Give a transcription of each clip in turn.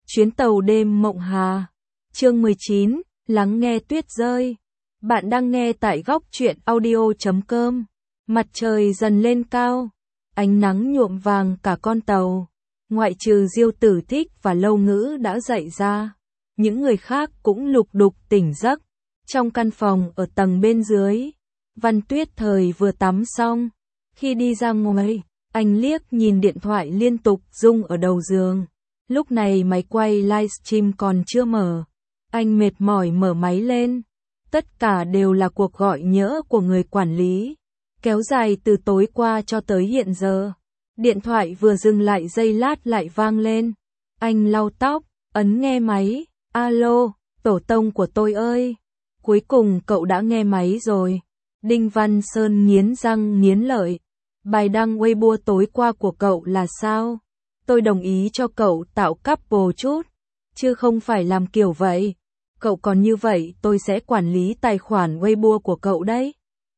Chuyến tàu đêm Mộng Hà. Chương 19, lắng nghe tuyết rơi. Bạn đang nghe tại góc truyện audio.com. Mặt trời dần lên cao, ánh nắng nhuộm vàng cả con tàu. Ngoại trừ Diêu Tử Thích và Lâu Ngữ đã dậy ra, những người khác cũng lục đục tỉnh giấc. Trong căn phòng ở tầng bên dưới, Văn Tuyết Thời vừa tắm xong. Khi đi ra ngoài, anh liếc nhìn điện thoại liên tục rung ở đầu giường. Lúc này máy quay livestream còn chưa mở. Anh mệt mỏi mở máy lên. Tất cả đều là cuộc gọi nhỡ của người quản lý, kéo dài từ tối qua cho tới hiện giờ. Điện thoại vừa dừng lại giây lát lại vang lên. Anh lau tóc, ấn nghe máy. Alo, tổ tông của tôi ơi. Cuối cùng cậu đã nghe máy rồi. Đinh Văn Sơn nghiến răng nghiến lợi. Bài đăng Weibo tối qua của cậu là sao? Tôi đồng ý cho cậu tạo couple chút, chứ không phải làm kiểu vậy. Cậu còn như vậy tôi sẽ quản lý tài khoản Weibo của cậu đấy.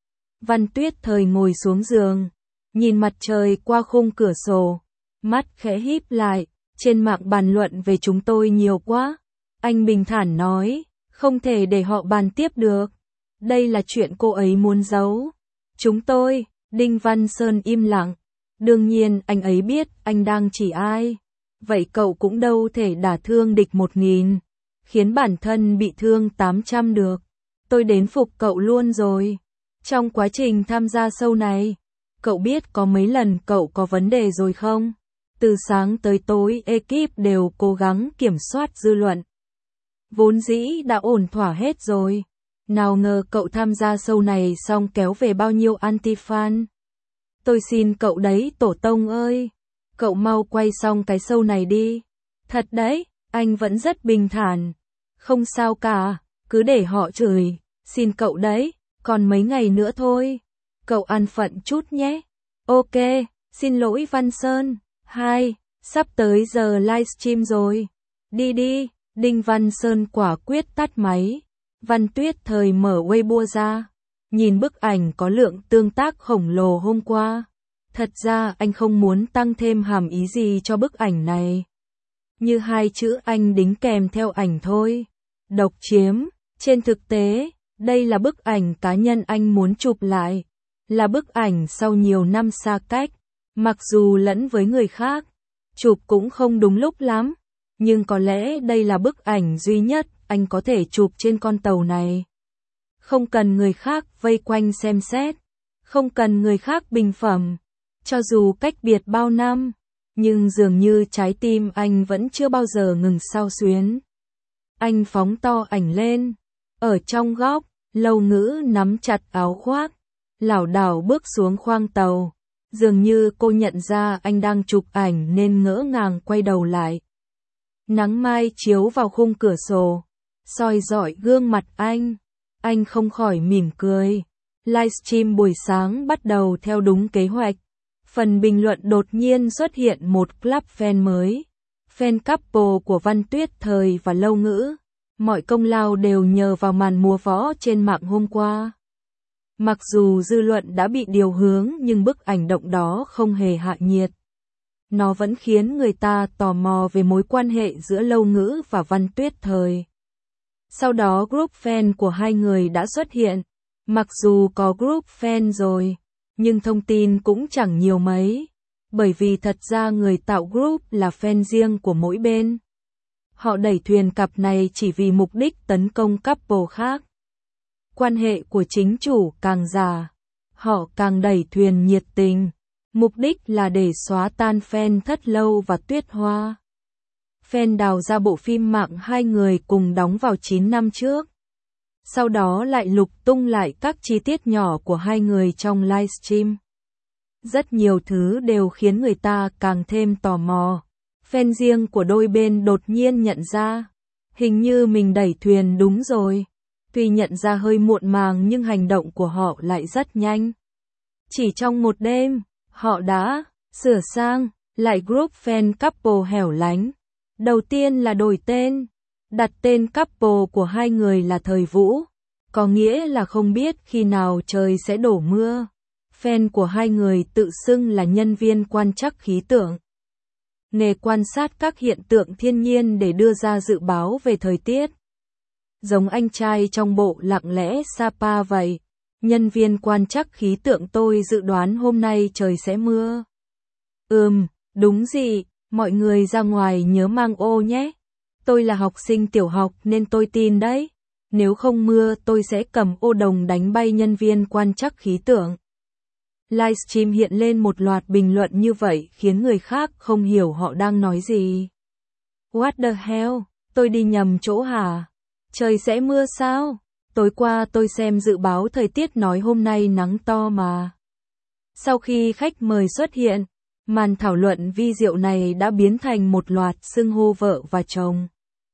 Văn Tuyết Thời ngồi xuống giường, nhìn mặt trời qua khung cửa sổ, mắt khẽ híp lại. Trên mạng bàn luận về chúng tôi nhiều quá. Anh bình thản nói, không thể để họ bàn tiếp được. Đây là chuyện cô ấy muốn giấu. Chúng tôi, Đinh Văn Sơn im lặng. Đương nhiên anh ấy biết anh đang chỉ ai. Vậy cậu cũng đâu thể đả thương địch 1000, khiến bản thân bị thương 800 được. Tôi đến phục cậu luôn rồi. Trong quá trình tham gia show này, cậu biết có mấy lần cậu có vấn đề rồi không? Từ sáng tới tối ekip đều cố gắng kiểm soát dư luận. Vốn dĩ đã ổn thỏa hết rồi. Nào ngờ cậu tham gia show này xong kéo về bao nhiêu anti-fan. Tôi xin cậu đấy tổ tông ơi. Cậu mau quay xong cái show này đi. Thật đấy, anh vẫn rất bình thản. Không sao cả, cứ để họ chửi. Xin cậu đấy, còn mấy ngày nữa thôi. Cậu an phận chút nhé. Ok, xin lỗi Văn Sơn. Sắp tới giờ livestream rồi. Đi đi, Đinh Văn Sơn quả quyết tắt máy. Văn Tuyết Thời mở Weibo ra, nhìn bức ảnh có lượng tương tác khổng lồ hôm qua. Thật ra anh không muốn tăng thêm hàm ý gì cho bức ảnh này. Như hai chữ anh đính kèm theo ảnh thôi. Độc chiếm. Trên thực tế, đây là bức ảnh cá nhân anh muốn chụp lại. Là bức ảnh sau nhiều năm xa cách. Mặc dù lẫn với người khác, chụp cũng không đúng lúc lắm. Nhưng có lẽ đây là bức ảnh duy nhất anh có thể chụp trên con tàu này. Không cần người khác vây quanh xem xét. Không cần người khác bình phẩm. Cho dù cách biệt bao năm, nhưng dường như trái tim anh vẫn chưa bao giờ ngừng xao xuyến. Anh phóng to ảnh lên. Ở trong góc, Lâu Ngữ nắm chặt áo khoác, lảo đảo bước xuống khoang tàu. Dường như cô nhận ra anh đang chụp ảnh nên ngỡ ngàng quay đầu lại. Nắng mai chiếu vào khung cửa sổ, soi rọi gương mặt anh. Anh không khỏi mỉm cười. Livestream buổi sáng bắt đầu theo đúng kế hoạch. Phần bình luận đột nhiên xuất hiện một club fan mới. Fan couple của Văn Tuyết Thời và Lâu Ngữ. Mọi công lao đều nhờ vào màn múa võ trên mạng hôm qua. Mặc dù dư luận đã bị điều hướng nhưng bức ảnh động đó không hề hạ nhiệt. Nó vẫn khiến người ta tò mò về mối quan hệ giữa Lâu Ngữ và Văn Tuyết Thời. Sau đó group fan của hai người đã xuất hiện. Mặc dù có group fan rồi, nhưng thông tin cũng chẳng nhiều mấy. Bởi vì thật ra người tạo group là fan riêng của mỗi bên. Họ đẩy thuyền cặp này chỉ vì mục đích tấn công couple khác. Quan hệ của chính chủ càng già, họ càng đẩy thuyền nhiệt tình. Mục đích là để xóa tan fan Thất Lâu và Tuyết Hoa. Fan đào ra bộ phim mạng hai người cùng đóng vào 9 năm trước. Sau đó lại lục tung lại các chi tiết nhỏ của hai người trong livestream. Rất nhiều thứ đều khiến người ta càng thêm tò mò. Fan riêng của đôi bên đột nhiên nhận ra, hình như mình đẩy thuyền đúng rồi. Tuy nhận ra hơi muộn màng nhưng hành động của họ lại rất nhanh. Chỉ trong một đêm, họ đã sửa sang lại group fan couple hẻo lánh. Đầu tiên là đổi tên, đặt tên couple của hai người là Thời Vũ, có nghĩa là không biết khi nào trời sẽ đổ mưa. Fan của hai người tự xưng là nhân viên quan trắc khí tượng. nghề quan sát các hiện tượng thiên nhiên để đưa ra dự báo về thời tiết. Giống anh trai trong bộ Lặng lẽ Sapa vậy, nhân viên quan trắc khí tượng tôi dự đoán hôm nay trời sẽ mưa. Đúng gì, mọi người ra ngoài nhớ mang ô nhé. Tôi là học sinh tiểu học nên tôi tin đấy. Nếu không mưa tôi sẽ cầm ô đồng đánh bay nhân viên quan trắc khí tượng. Livestream hiện lên một loạt bình luận như vậy khiến người khác không hiểu họ đang nói gì. What the hell, tôi đi nhầm chỗ hả? Trời sẽ mưa sao? Tối qua tôi xem dự báo thời tiết nói hôm nay nắng to mà. Sau khi khách mời xuất hiện, màn thảo luận vi diệu này đã biến thành một loạt xưng hô vợ và chồng.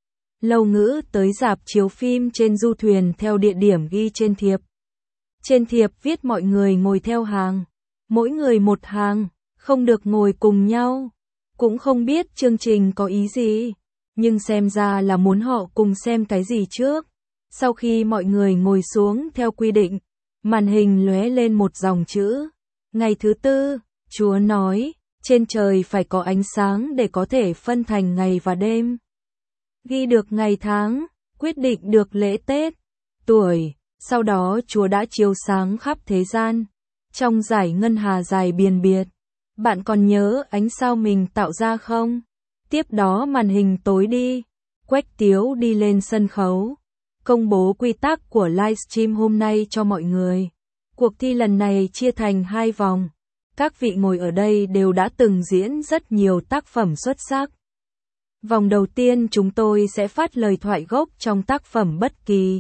Lâu Ngữ tới rạp chiếu phim trên du thuyền theo địa điểm ghi trên thiệp. Trên thiệp viết mọi người ngồi theo hàng, mỗi người một hàng, không được ngồi cùng nhau. Cũng không biết chương trình có ý gì, nhưng xem ra là muốn họ cùng xem cái gì trước. Sau khi mọi người ngồi xuống theo quy định, màn hình lóe lên một dòng chữ. Ngày thứ tư, Chúa nói, trên trời phải có ánh sáng để có thể phân thành ngày và đêm. Ghi được ngày tháng, quyết định được lễ Tết, tuổi, sau đó Chúa đã chiếu sáng khắp thế gian, trong dải ngân hà dài biền biệt. Bạn còn nhớ ánh sao mình tạo ra không? Tiếp đó màn hình tối đi, Quách Tiếu đi lên sân khấu, công bố quy tắc của livestream hôm nay cho mọi người. Cuộc thi lần này chia thành 2 vòng. Các vị ngồi ở đây đều đã từng diễn rất nhiều tác phẩm xuất sắc. Vòng đầu tiên chúng tôi sẽ phát lời thoại gốc trong tác phẩm bất kỳ.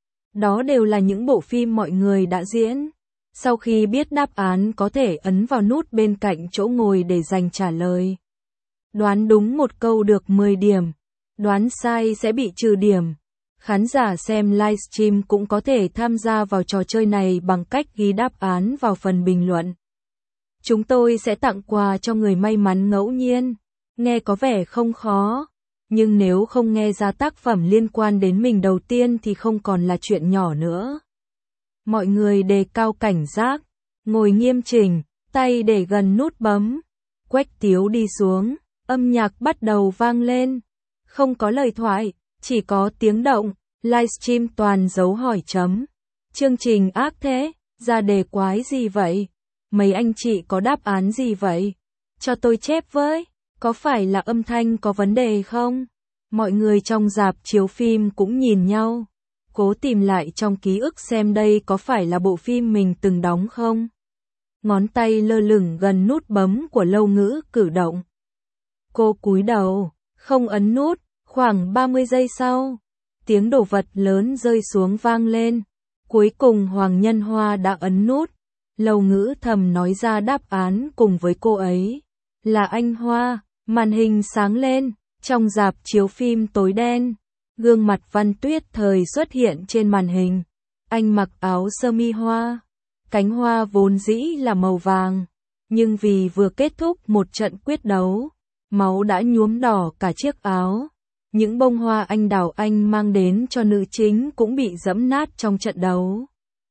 Đó đều là những bộ phim mọi người đã diễn. Sau khi biết đáp án có thể ấn vào nút bên cạnh chỗ ngồi để dành trả lời. Đoán đúng một câu được 10 điểm. Đoán sai sẽ bị trừ điểm. Khán giả xem livestream cũng có thể tham gia vào trò chơi này bằng cách ghi đáp án vào phần bình luận. Chúng tôi sẽ tặng quà cho người may mắn ngẫu nhiên. Nghe có vẻ không khó, nhưng nếu không nghe ra tác phẩm liên quan đến mình đầu tiên thì không còn là chuyện nhỏ nữa. Mọi người đề cao cảnh giác, ngồi nghiêm chỉnh, tay để gần nút bấm. Quách Tiếu đi xuống, âm nhạc bắt đầu vang lên. Không có lời thoại, chỉ có tiếng động, livestream toàn dấu hỏi chấm. Chương trình ác thế, ra đề quái gì vậy? Mấy anh chị có đáp án gì vậy? Cho tôi chép với, có phải là âm thanh có vấn đề không? Mọi người trong rạp chiếu phim cũng nhìn nhau, cố tìm lại trong ký ức xem đây có phải là bộ phim mình từng đóng không? Ngón tay lơ lửng gần nút bấm của Lâu Ngữ cử động. Cô cúi đầu, không ấn nút, khoảng 30 giây sau, tiếng đồ vật lớn rơi xuống vang lên. Cuối cùng Hoàng Nhân Hoa đã ấn nút. Lâu Ngữ thầm nói ra đáp án cùng với cô ấy. Là anh Hoa. Màn hình sáng lên, trong rạp chiếu phim tối đen. Gương mặt Văn Tuyết Thời xuất hiện trên màn hình. Anh mặc áo sơ mi hoa. Cánh hoa vốn dĩ là màu vàng. Nhưng vì vừa kết thúc một trận quyết đấu, máu đã nhuốm đỏ cả chiếc áo. Những bông hoa anh đào anh mang đến cho nữ chính cũng bị giẫm nát trong trận đấu.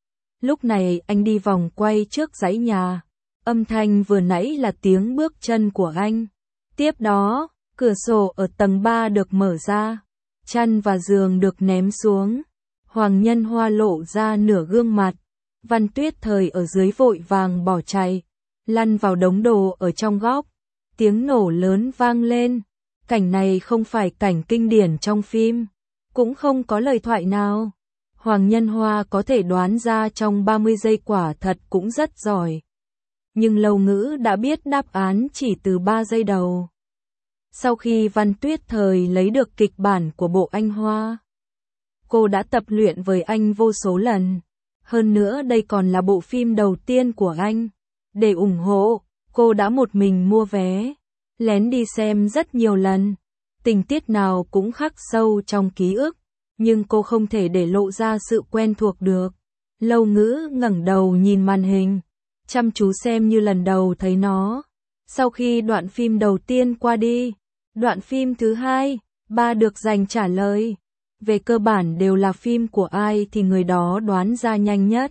Lúc này anh đi vòng quay trước dãy nhà. Âm thanh vừa nãy là tiếng bước chân của anh. Tiếp đó, cửa sổ ở tầng 3 được mở ra. Chăn và giường được ném xuống. Hoàng Nhân Hoa lộ ra nửa gương mặt. Văn Tuyết Thời ở dưới vội vàng bỏ chạy, lăn vào đống đồ ở trong góc. Tiếng nổ lớn vang lên. Cảnh này không phải cảnh kinh điển trong phim, cũng không có lời thoại nào. Hoàng Nhân Hoa có thể đoán ra trong 30 giây quả thật cũng rất giỏi. Nhưng Lâu Ngữ đã biết đáp án chỉ từ 3 giây đầu. Sau khi Văn Tuyết Thời lấy được kịch bản của bộ Anh Hoa, cô đã tập luyện với anh vô số lần. Hơn nữa đây còn là bộ phim đầu tiên của anh. Để ủng hộ, cô đã một mình mua vé, lén đi xem rất nhiều lần. Tình tiết nào cũng khắc sâu trong ký ức, nhưng cô không thể để lộ ra sự quen thuộc được. Lâu Ngữ ngẩng đầu nhìn màn hình, chăm chú xem như lần đầu thấy nó. Sau khi đoạn phim đầu tiên qua đi, đoạn phim thứ 2, 3 được dành trả lời. Về cơ bản đều là phim của ai thì người đó đoán ra nhanh nhất.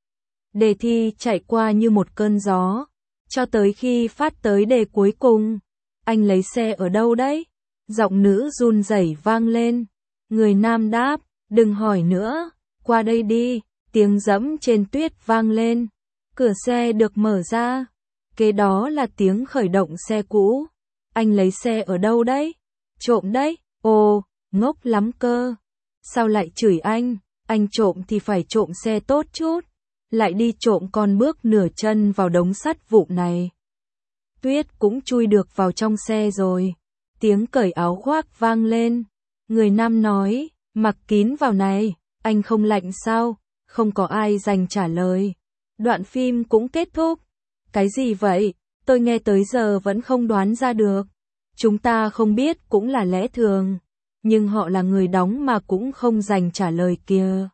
Đề thi chạy qua như một cơn gió, cho tới khi phát tới đề cuối cùng. anh lấy xe ở đâu đấy? Giọng nữ run rẩy vang lên. Người nam đáp, đừng hỏi nữa, qua đây đi. Tiếng giẫm trên tuyết vang lên. Cửa xe được mở ra. Kế đó là tiếng khởi động xe cũ. Anh lấy xe ở đâu đấy? Trộm đấy. Ồ, ngốc lắm cơ. Sao lại chửi anh trộm thì phải trộm xe tốt chút. Lại đi trộm còn bước nửa chân vào đống sắt vụn này. Tuyết cũng chui được vào trong xe rồi. Tiếng cởi áo khoác vang lên. Người nam nói, mặc kín vào này, anh không lạnh sao? Không có ai dành trả lời. Đoạn phim cũng kết thúc. Cái gì vậy? Tôi nghe tới giờ vẫn không đoán ra được. Chúng ta không biết cũng là lẽ thường. Nhưng họ là người đóng mà cũng không dành trả lời kìa.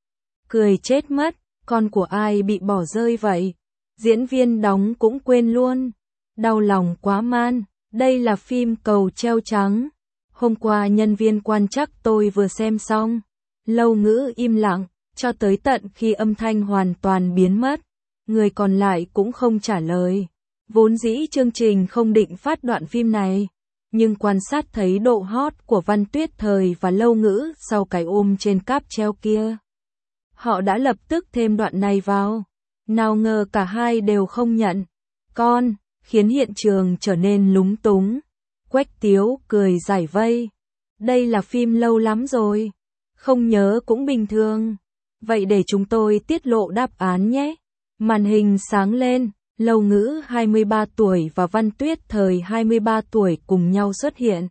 Cười chết mất, con của ai bị bỏ rơi vậy? Diễn viên đóng cũng quên luôn. Đau lòng quá man, đây là phim Cầu Treo Trắng. Hôm qua nhân viên quan trắc tôi vừa xem xong. Lâu Ngữ im lặng, cho tới tận khi âm thanh hoàn toàn biến mất. Người còn lại cũng không trả lời. Vốn dĩ chương trình không định phát đoạn phim này. Nhưng quan sát thấy độ hot của Văn Tuyết Thời và Lâu Ngữ sau cái ôm trên cáp treo kia. Họ đã lập tức thêm đoạn này vào. Nào ngờ cả hai đều không nhận. Khiến hiện trường trở nên lúng túng. Quách Tiếu cười giải vây. Đây là phim lâu lắm rồi. Không nhớ cũng bình thường. Vậy để chúng tôi tiết lộ đáp án nhé. Màn hình sáng lên. Lâu Ngữ 23 tuổi và Văn Tuyết Thời 23 tuổi cùng nhau xuất hiện.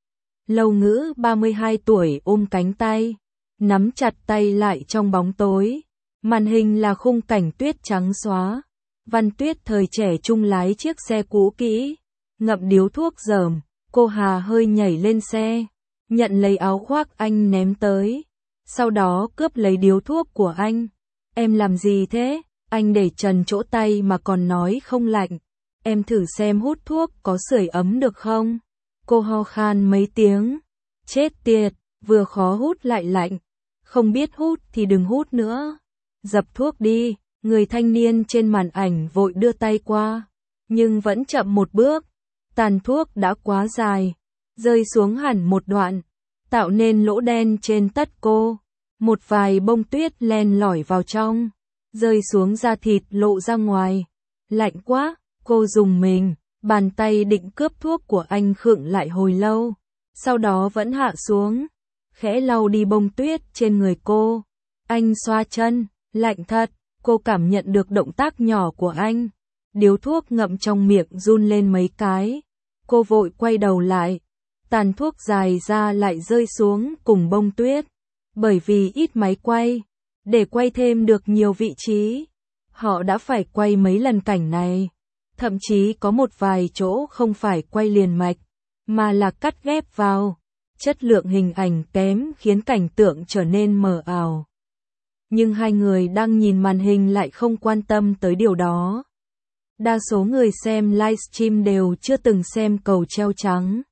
Lâu Ngữ 32 tuổi ôm cánh tay, nắm chặt tay lại trong bóng tối. Màn hình là khung cảnh tuyết trắng xóa. Văn Tuyết Thời trẻ trung lái chiếc xe cũ kỹ, ngậm điếu thuốc dởm. Cô Hà hơi nhảy lên xe, nhận lấy áo khoác anh ném tới. Sau đó cướp lấy điếu thuốc của anh. Em làm gì thế? Anh để trần chỗ tay mà còn nói không lạnh. Em thử xem hút thuốc có sưởi ấm được không? Cô ho khan mấy tiếng. Chết tiệt, vừa khó hút lại lạnh. Không biết hút thì đừng hút nữa. Dập thuốc đi. Người thanh niên trên màn ảnh vội đưa tay qua. Nhưng vẫn chậm một bước. Tàn thuốc đã quá dài. Rơi xuống hẳn một đoạn. Tạo nên lỗ đen trên tất cô. Một vài bông tuyết len lỏi vào trong. Rơi xuống da thịt lộ ra ngoài. Lạnh quá, cô rùng mình, bàn tay định cướp thuốc của anh khựng lại hồi lâu. Sau đó vẫn hạ xuống, khẽ lau đi bông tuyết trên người cô. Anh xoa chân, lạnh thật, cô cảm nhận được động tác nhỏ của anh. Điếu thuốc ngậm trong miệng run lên mấy cái. Cô vội quay đầu lại, tàn thuốc dài ra lại rơi xuống cùng bông tuyết. Bởi vì ít máy quay. Để quay thêm được nhiều vị trí, họ đã phải quay mấy lần cảnh này. Thậm chí có một vài chỗ không phải quay liền mạch, mà là cắt ghép vào. Chất lượng hình ảnh kém khiến cảnh tượng trở nên mờ ảo. Nhưng hai người đang nhìn màn hình lại không quan tâm tới điều đó. Đa số người xem livestream đều chưa từng xem Cầu Treo Trắng.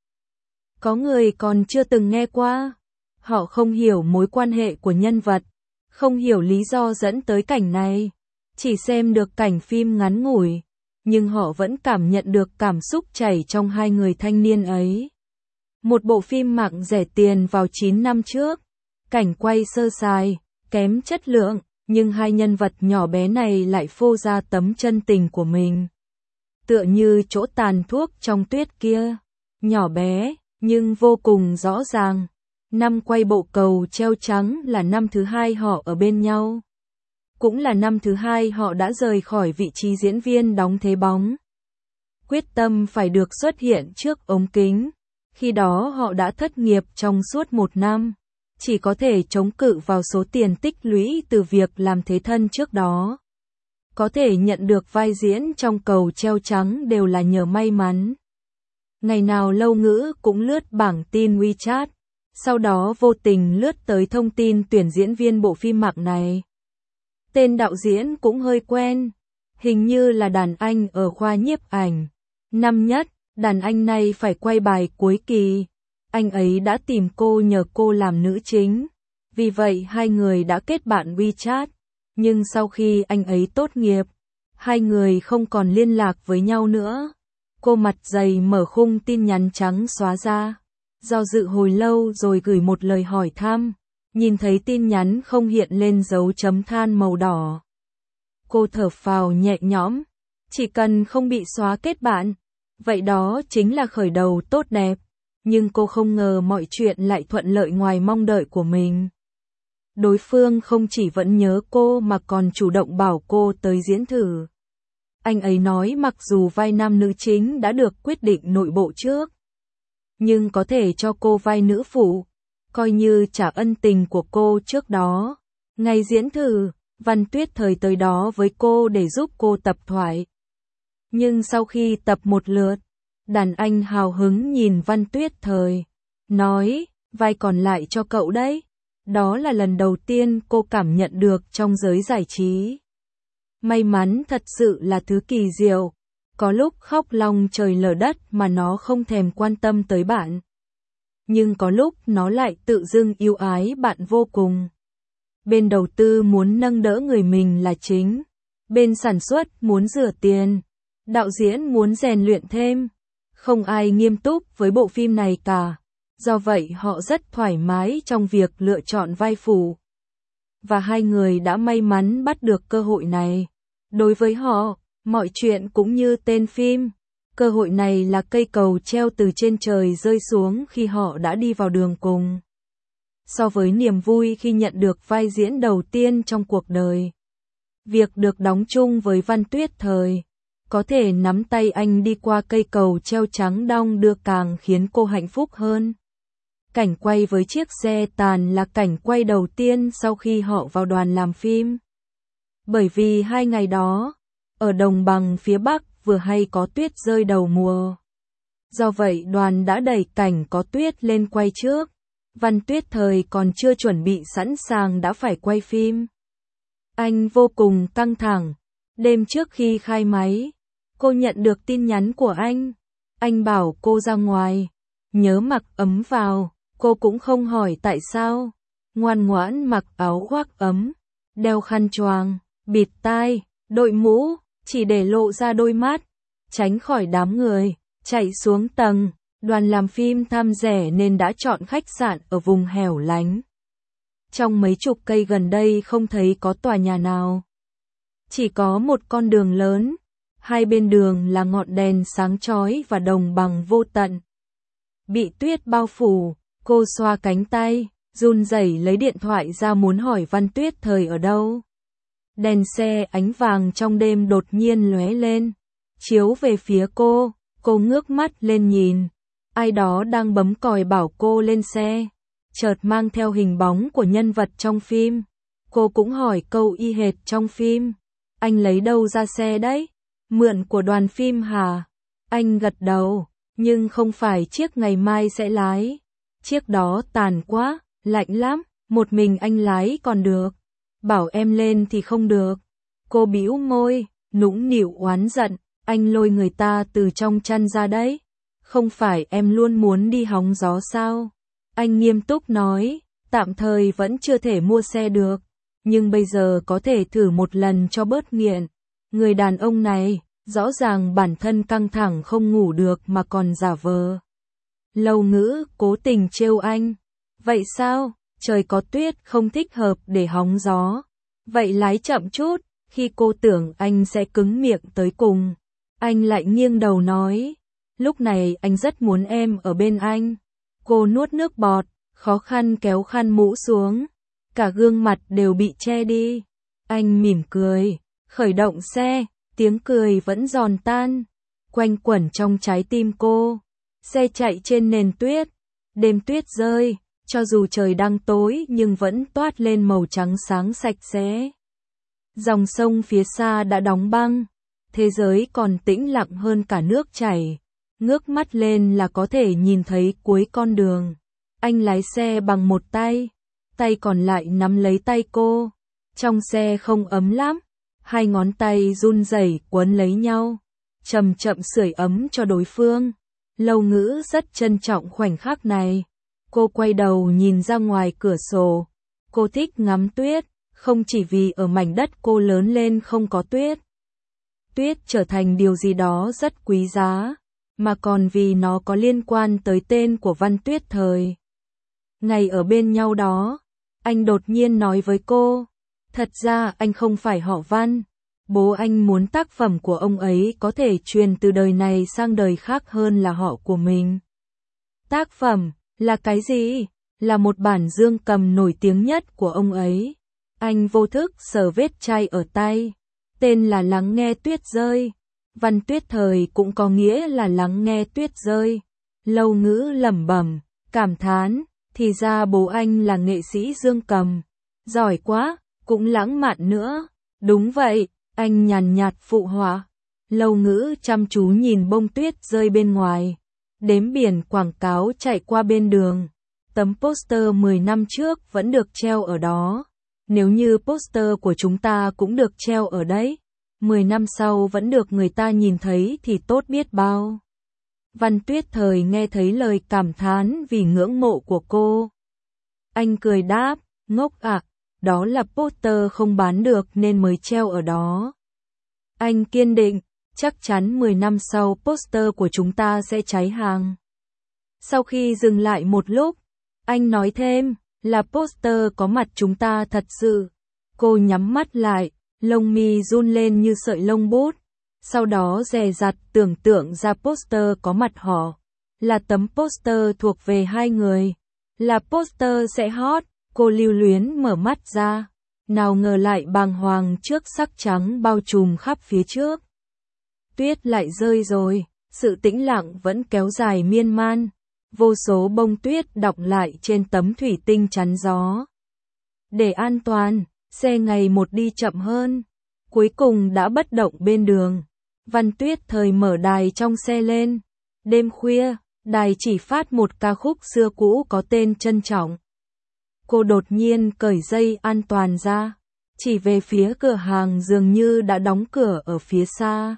Có người còn chưa từng nghe qua. Họ không hiểu mối quan hệ của nhân vật. Không hiểu lý do dẫn tới cảnh này, chỉ xem được cảnh phim ngắn ngủi, nhưng họ vẫn cảm nhận được cảm xúc chảy trong hai người thanh niên ấy. Một bộ phim mạng rẻ tiền vào 9 năm trước, cảnh quay sơ sài, kém chất lượng, nhưng hai nhân vật nhỏ bé này lại phô ra tấm chân tình của mình. Tựa như chỗ tàn thuốc trong tuyết kia, nhỏ bé, nhưng vô cùng rõ ràng. Năm quay bộ Cầu Treo Trắng là năm thứ hai họ ở bên nhau. Cũng là năm thứ hai họ đã rời khỏi vị trí diễn viên đóng thế bóng. Quyết tâm phải được xuất hiện trước ống kính. Khi đó họ đã thất nghiệp trong suốt 1 năm. Chỉ có thể chống cự vào số tiền tích lũy từ việc làm thế thân trước đó. Có thể nhận được vai diễn trong Cầu Treo Trắng đều là nhờ may mắn. Ngày nào Lâu Ngữ cũng lướt bảng tin WeChat. Sau đó vô tình lướt tới thông tin tuyển diễn viên bộ phim mạng này. Tên đạo diễn cũng hơi quen, hình như là đàn anh ở khoa nhiếp ảnh. Năm nhất, đàn anh này phải quay bài cuối kỳ. Anh ấy đã tìm cô nhờ cô làm nữ chính. Vì vậy hai người đã kết bạn WeChat. Nhưng sau khi anh ấy tốt nghiệp, hai người không còn liên lạc với nhau nữa. Cô mặt dày mở khung tin nhắn trắng xóa ra. Do dự hồi lâu rồi gửi một lời hỏi thăm. Nhìn thấy tin nhắn không hiện lên dấu chấm than màu đỏ. Cô thở phào nhẹ nhõm. Chỉ cần không bị xóa kết bạn. Vậy đó chính là khởi đầu tốt đẹp. Nhưng cô không ngờ mọi chuyện lại thuận lợi ngoài mong đợi của mình. Đối phương không chỉ vẫn nhớ cô mà còn chủ động bảo cô tới diễn thử. Anh ấy nói mặc dù vai nam nữ chính đã được quyết định nội bộ trước, nhưng có thể cho cô vai nữ phụ, coi như trả ân tình của cô trước đó. Ngày diễn thử, Văn Tuyết Thời tới đó với cô để giúp cô tập thoại. Nhưng sau khi tập một lượt, đàn anh hào hứng nhìn Văn Tuyết Thời, nói, vai còn lại cho cậu đấy. Đó là lần đầu tiên cô cảm nhận được trong giới giải trí. May mắn thật sự là thứ kỳ diệu, có lúc khóc long trời lở đất mà nó không thèm quan tâm tới bạn. Nhưng có lúc nó lại tự dưng yêu ái bạn vô cùng. Bên đầu tư muốn nâng đỡ người mình là chính, bên sản xuất muốn rửa tiền, đạo diễn muốn rèn luyện thêm. Không ai nghiêm túc với bộ phim này cả, do vậy họ rất thoải mái trong việc lựa chọn vai phụ. Và hai người đã may mắn bắt được cơ hội này. Đối với họ, mọi chuyện cũng như tên phim. Cơ hội này là cây cầu treo từ trên trời rơi xuống khi họ đã đi vào đường cùng. So với niềm vui khi nhận được vai diễn đầu tiên trong cuộc đời, việc được đóng chung với Văn Tuyết Thời, có thể nắm tay anh đi qua cây cầu treo trắng đong đưa càng khiến cô hạnh phúc hơn. Cảnh quay với chiếc xe tàn là cảnh quay đầu tiên sau khi họ vào đoàn làm phim. Bởi vì 2 ngày đó, ở đồng bằng phía Bắc vừa hay có tuyết rơi đầu mùa. Do vậy đoàn đã đẩy cảnh có tuyết lên quay trước. Văn Tuyết Thời còn chưa chuẩn bị sẵn sàng đã phải quay phim. Anh vô cùng căng thẳng. Đêm trước khi khai máy, cô nhận được tin nhắn của anh. Anh bảo cô ra ngoài, nhớ mặc ấm vào. Cô cũng không hỏi tại sao. Ngoan ngoãn mặc áo khoác ấm, đeo khăn choàng, bịt tai, đội mũ, chỉ để lộ ra đôi mắt, tránh khỏi đám người, chạy xuống tầng. Đoàn làm phim tham rẻ nên đã chọn khách sạn ở vùng hẻo lánh. Trong mấy chục cây gần đây không thấy có tòa nhà nào. Chỉ có một con đường lớn, hai bên đường là ngọn đèn sáng chói và đồng bằng vô tận. Bị tuyết bao phủ, cô xoa cánh tay, run rẩy lấy điện thoại ra muốn hỏi Văn Tuyết Thời ở đâu. Đèn xe ánh vàng trong đêm đột nhiên lóe lên, chiếu về phía cô ngước mắt lên nhìn. Ai đó đang bấm còi bảo cô lên xe, chợt mang theo hình bóng của nhân vật trong phim. Cô cũng hỏi câu y hệt trong phim. Anh lấy đâu ra xe đấy? Mượn của đoàn phim hả? Anh gật đầu, nhưng không phải chiếc ngày mai sẽ lái. Chiếc đó tàn quá, lạnh lắm, một mình anh lái còn được. Bảo em lên thì không được. Cô bĩu môi, nũng nịu oán giận, anh lôi người ta từ trong chăn ra đấy. Không phải em luôn muốn đi hóng gió sao? Anh nghiêm túc nói, tạm thời vẫn chưa thể mua xe được, nhưng bây giờ có thể thử một lần cho bớt nghiện. Người đàn ông này, rõ ràng bản thân căng thẳng không ngủ được mà còn giả vờ. Lâu ngữ, cố tình trêu anh. Vậy sao, trời có tuyết không thích hợp để hóng gió. Vậy lái chậm chút, khi cô tưởng anh sẽ cứng miệng tới cùng. Anh lại nghiêng đầu nói. Lúc này anh rất muốn em ở bên anh. Cô nuốt nước bọt, khó khăn kéo khăn mũ xuống. Cả gương mặt đều bị che đi. Anh mỉm cười, khởi động xe, tiếng cười vẫn giòn tan, quanh quẩn trong trái tim cô. Xe chạy trên nền tuyết, đêm tuyết rơi, cho dù trời đang tối nhưng vẫn toát lên màu trắng sáng sạch sẽ. Dòng sông phía xa đã đóng băng, thế giới còn tĩnh lặng hơn cả nước chảy. Ngước mắt lên là có thể nhìn thấy cuối con đường. Anh lái xe bằng một tay, tay còn lại nắm lấy tay cô. Trong xe không ấm lắm, hai ngón tay run rẩy quấn lấy nhau, chậm chậm sưởi ấm cho đối phương. Lâu ngữ rất trân trọng khoảnh khắc này. Cô quay đầu nhìn ra ngoài cửa sổ. Cô thích ngắm tuyết, không chỉ vì ở mảnh đất cô lớn lên không có tuyết. Tuyết trở thành điều gì đó rất quý giá. mà còn vì nó có liên quan tới tên của Văn Tuyết Thời. Ngày ở bên nhau đó, anh đột nhiên nói với cô, thật ra anh không phải họ Văn, bố anh muốn tác phẩm của ông ấy có thể truyền từ đời này sang đời khác hơn là họ của mình. Tác phẩm, là cái gì? Là một bản dương cầm nổi tiếng nhất của ông ấy. Anh vô thức sờ vết chai ở tay, tên là Lắng nghe tuyết rơi. Văn Tuyết Thời cũng có nghĩa là lắng nghe tuyết rơi. Lâu Ngữ lẩm bẩm, cảm thán, thì ra bố anh là nghệ sĩ dương cầm. Giỏi quá, cũng lãng mạn nữa. Đúng vậy, anh nhàn nhạt phụ họa. Lâu Ngữ chăm chú nhìn bông tuyết rơi bên ngoài. Đếm biển quảng cáo chạy qua bên đường. Tấm poster 10 năm trước vẫn được treo ở đó. Nếu như poster của chúng ta cũng được treo ở đấy, 10 năm sau vẫn được người ta nhìn thấy thì tốt biết bao. Văn Tuyết Thời nghe thấy lời cảm thán vì ngưỡng mộ của cô. Anh cười đáp, ngốc ạ, đó là poster không bán được nên mới treo ở đó. Anh kiên định, chắc chắn 10 năm sau poster của chúng ta sẽ cháy hàng. Sau khi dừng lại một lúc, anh nói thêm, là poster có mặt chúng ta thật sự. Cô nhắm mắt lại, lông mi run lên như sợi lông bút. Sau đó dè dặt tưởng tượng ra poster có mặt họ. Là tấm poster thuộc về hai người. Là poster sẽ hot, cô lưu luyến mở mắt ra. Nào ngờ lại bàng hoàng trước sắc trắng bao trùm khắp phía trước. Tuyết lại rơi rồi, sự tĩnh lặng vẫn kéo dài miên man. Vô số bông tuyết đọng lại trên tấm thủy tinh chắn gió. Để an toàn, xe ngày một đi chậm hơn. Cuối cùng đã bất động bên đường. Văn Tuyết Thời mở đài trong xe lên. Đêm khuya, đài chỉ phát một ca khúc xưa cũ có tên Trân Trọng. Cô đột nhiên cởi dây an toàn ra, chỉ về phía cửa hàng dường như đã đóng cửa ở phía xa.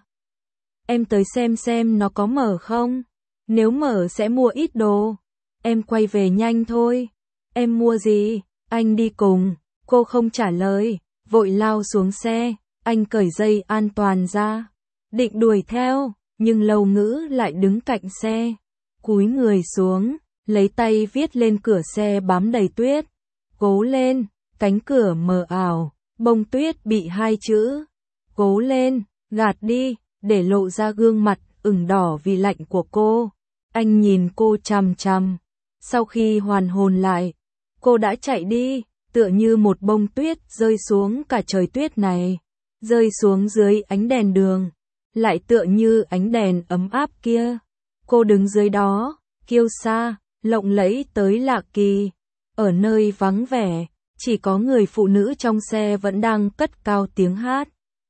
Em tới xem nó có mở không? Nếu mở sẽ mua ít đồ. Em quay về nhanh thôi. Em mua gì? Anh đi cùng. Cô không trả lời, vội lao xuống xe. Anh cởi dây an toàn ra, định đuổi theo, nhưng Lâu Ngữ lại đứng cạnh xe. Cúi người xuống, lấy tay viết lên cửa xe bám đầy tuyết. Cố lên, cánh cửa mờ ảo, bông tuyết bị hai chữ. Cố lên, gạt đi, để lộ ra gương mặt ửng đỏ vì lạnh của cô. Anh nhìn cô chằm chằm. Sau khi hoàn hồn lại, cô đã chạy đi, tựa như một bông tuyết rơi xuống cả trời tuyết này, rơi xuống dưới ánh đèn đường, lại tựa như ánh đèn ấm áp kia. Cô đứng dưới đó, kiêu sa, lộng lẫy tới lạ kỳ. Ở nơi vắng vẻ, chỉ có người phụ nữ trong xe vẫn đang cất cao tiếng hát.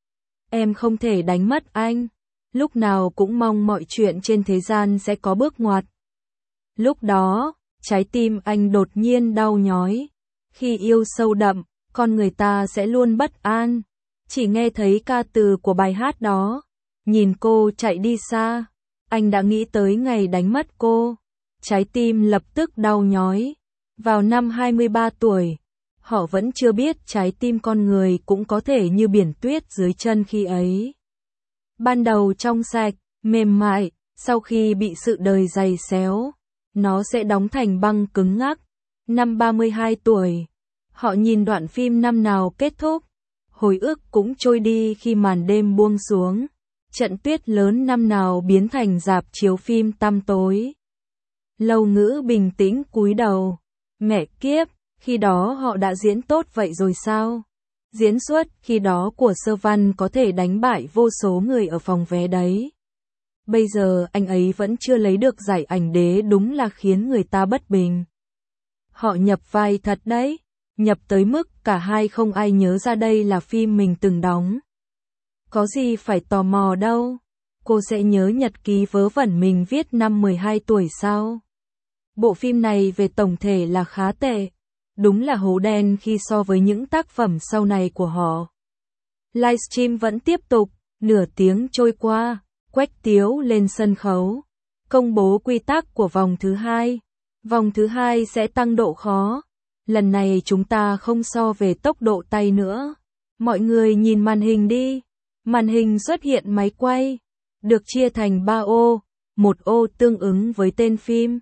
Em không thể đánh mất anh. Lúc nào cũng mong mọi chuyện trên thế gian sẽ có bước ngoặt. Lúc đó, trái tim anh đột nhiên đau nhói. Khi yêu sâu đậm, con người ta sẽ luôn bất an. Chỉ nghe thấy ca từ của bài hát đó, nhìn cô chạy đi xa, anh đã nghĩ tới ngày đánh mất cô. Trái tim lập tức đau nhói. Vào năm 23 tuổi, họ vẫn chưa biết trái tim con người cũng có thể như biển tuyết dưới chân khi ấy. Ban đầu trong sạch, mềm mại, sau khi bị sự đời giày xéo, nó sẽ đóng thành băng cứng ngắc. Năm 32 tuổi, họ nhìn đoạn phim năm nào kết thúc, hồi ức cũng trôi đi khi màn đêm buông xuống. Trận tuyết lớn năm nào biến thành rạp chiếu phim tăm tối. Lâu Ngữ bình tĩnh cúi đầu. Mẹ kiếp, khi đó họ đã diễn tốt vậy rồi sao? Diễn xuất khi đó của Sơ Văn có thể đánh bại vô số người ở phòng vé đấy. Bây giờ anh ấy vẫn chưa lấy được giải ảnh đế, đúng là khiến người ta bất bình. Họ nhập vai thật đấy, nhập tới mức cả hai không ai nhớ ra đây là phim mình từng đóng. Có gì phải tò mò đâu, cô sẽ nhớ nhật ký vớ vẩn mình viết năm 12 tuổi sao? Bộ phim này về tổng thể là khá tệ, đúng là hố đen khi so với những tác phẩm sau này của họ. Livestream vẫn tiếp tục, nửa tiếng trôi qua, Quách Tiếu lên sân khấu, công bố quy tắc của vòng thứ hai. Vòng thứ hai sẽ tăng độ khó, lần này chúng ta không so về tốc độ tay nữa. Mọi người nhìn màn hình đi, màn hình xuất hiện máy quay, được chia thành 3 ô, một ô tương ứng với tên phim.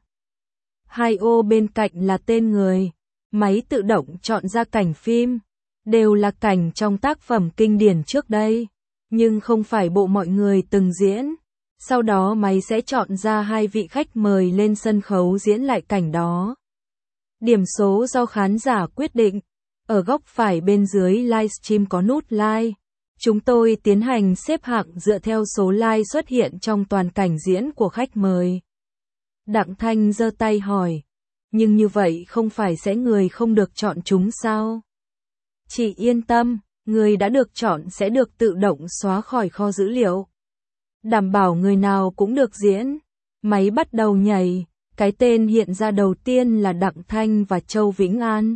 Hai ô bên cạnh là tên người. Máy tự động chọn ra cảnh phim. Đều là cảnh trong tác phẩm kinh điển trước đây, nhưng không phải bộ mọi người từng diễn. Sau đó máy sẽ chọn ra hai vị khách mời lên sân khấu diễn lại cảnh đó. Điểm số do khán giả quyết định. Ở góc phải bên dưới livestream có nút like. Chúng tôi tiến hành xếp hạng dựa theo số like xuất hiện trong toàn cảnh diễn của khách mời. Đặng Thanh giơ tay hỏi. Nhưng như vậy không phải sẽ người không được chọn chúng sao? Chị yên tâm, người đã được chọn sẽ được tự động xóa khỏi kho dữ liệu. Đảm bảo người nào cũng được diễn. Máy bắt đầu nhảy. Cái tên hiện ra đầu tiên là Đặng Thanh và Châu Vĩnh An.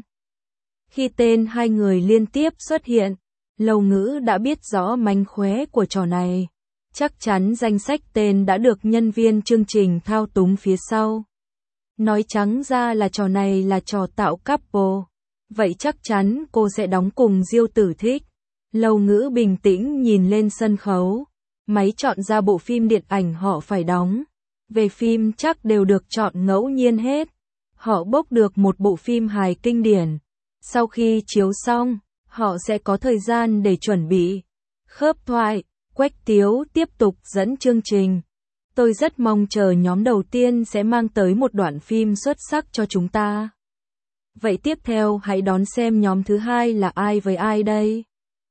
Khi tên hai người liên tiếp xuất hiện, Lâu Ngữ đã biết rõ mánh khóe của trò này. Chắc chắn danh sách tên đã được nhân viên chương trình thao túng phía sau. Nói trắng ra là trò này là trò tạo couple. Vậy chắc chắn cô sẽ đóng cùng Diêu Tử Thích. Lâu Ngữ bình tĩnh nhìn lên sân khấu. Máy chọn ra bộ phim điện ảnh họ phải đóng. Về phim chắc đều được chọn ngẫu nhiên hết. Họ bốc được một bộ phim hài kinh điển. Sau khi chiếu xong, họ sẽ có thời gian để chuẩn bị. Khớp thoại, Quách Tiếu tiếp tục dẫn chương trình. Tôi rất mong chờ nhóm đầu tiên sẽ mang tới một đoạn phim xuất sắc cho chúng ta. Vậy tiếp theo hãy đón xem nhóm thứ hai là ai với ai đây.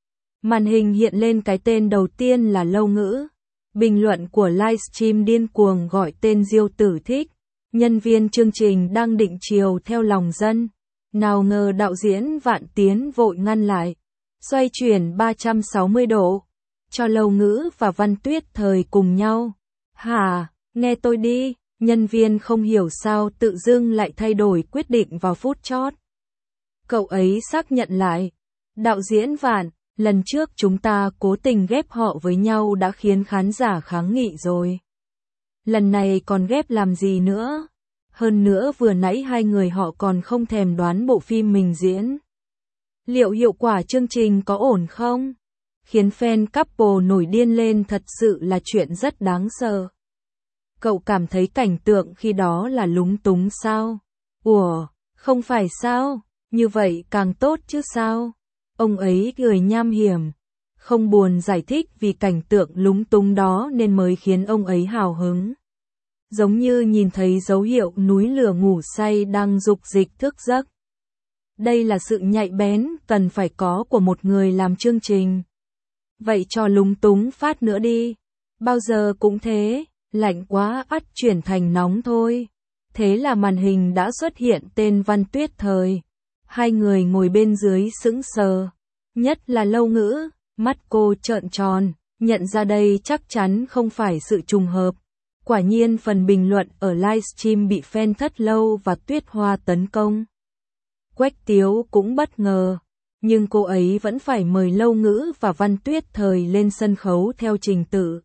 Màn hình hiện lên cái tên đầu tiên là Lâu Ngữ. Bình luận của livestream điên cuồng gọi tên Diêu Tử Thích. Nhân viên chương trình đang định chiều theo lòng dân. Nào ngờ đạo diễn Vạn Tiến vội ngăn lại. Xoay chuyển 360 độ. Cho Lâu Ngữ và Văn Tuyết Thời cùng nhau. Hả, nghe tôi đi. Nhân viên không hiểu sao tự dưng lại thay đổi quyết định vào phút chót. Cậu ấy xác nhận lại. Đạo diễn Vạn, lần trước chúng ta cố tình ghép họ với nhau đã khiến khán giả kháng nghị rồi. Lần này còn ghép làm gì nữa? Hơn nữa vừa nãy hai người họ còn không thèm đoán bộ phim mình diễn. Liệu hiệu quả chương trình có ổn không? Khiến fan couple nổi điên lên thật sự là chuyện rất đáng sợ. Cậu cảm thấy cảnh tượng khi đó là lúng túng sao? Ủa, không phải sao? Như vậy càng tốt chứ sao? Ông ấy cười nham hiểm. Không buồn giải thích vì cảnh tượng lúng túng đó nên mới khiến ông ấy hào hứng. Giống như nhìn thấy dấu hiệu núi lửa ngủ say đang dục dịch thức giấc. Đây là sự nhạy bén cần phải có của một người làm chương trình. Vậy cho lúng túng phát nữa đi. Bao giờ cũng thế, lạnh quá ắt chuyển thành nóng thôi. Thế là màn hình đã xuất hiện tên Văn Tuyết Thời. Hai người ngồi bên dưới sững sờ. Nhất là Lâu Ngữ, mắt cô trợn tròn, nhận ra đây chắc chắn không phải sự trùng hợp. Quả nhiên phần bình luận ở livestream bị fan Thất Lâu và Tuyết Hoa tấn công. Quách Tiếu cũng bất ngờ, nhưng cô ấy vẫn phải mời Lâu Ngữ và Văn Tuyết Thời lên sân khấu theo trình tự.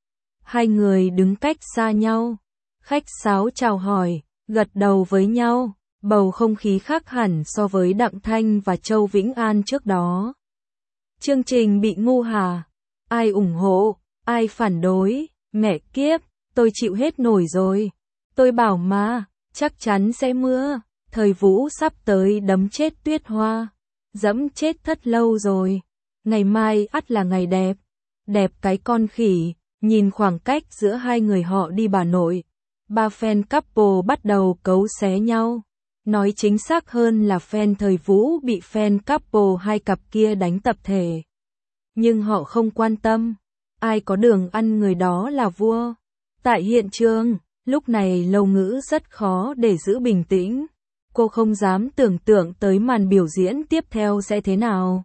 Hai người đứng cách xa nhau, khách sáo chào hỏi, gật đầu với nhau, bầu không khí khác hẳn so với Đặng Thanh và Châu Vĩnh An trước đó. Chương trình bị ngu hả? Ai ủng hộ, ai phản đối, mẹ kiếp, tôi chịu hết nổi rồi. Tôi bảo mà, chắc chắn sẽ mưa. Thời Vũ sắp tới đấm chết Tuyết Hoa, dẫm chết Thất Lâu rồi. Ngày mai ắt là ngày đẹp. Đẹp cái con khỉ. Nhìn khoảng cách giữa hai người họ đi bà nội. Ba fan couple bắt đầu cấu xé nhau. Nói chính xác hơn là fan Thời Vũ bị fan couple hai cặp kia đánh tập thể. Nhưng họ không quan tâm. Ai có đường ăn người đó là vua. Tại hiện trường, lúc này Lâu Ngữ rất khó để giữ bình tĩnh. Cô không dám tưởng tượng tới màn biểu diễn tiếp theo sẽ thế nào.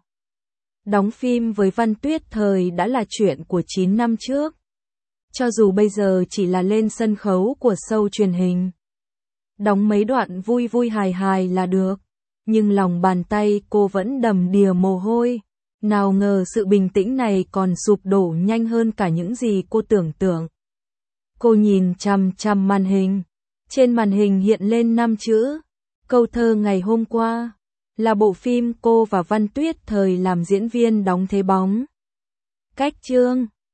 Đóng phim với Văn Tuyết Thời đã là chuyện của 9 năm trước. Cho dù bây giờ chỉ là lên sân khấu của show truyền hình. Đóng mấy đoạn vui vui hài hài là được. Nhưng lòng bàn tay cô vẫn đầm đìa mồ hôi. Nào ngờ sự bình tĩnh này còn sụp đổ nhanh hơn cả những gì cô tưởng tượng. Cô nhìn chằm chằm màn hình. Trên màn hình hiện lên 5 chữ. Câu thơ ngày hôm qua. Là bộ phim cô và Văn Tuyết Thời làm diễn viên đóng thế bóng. Cách chương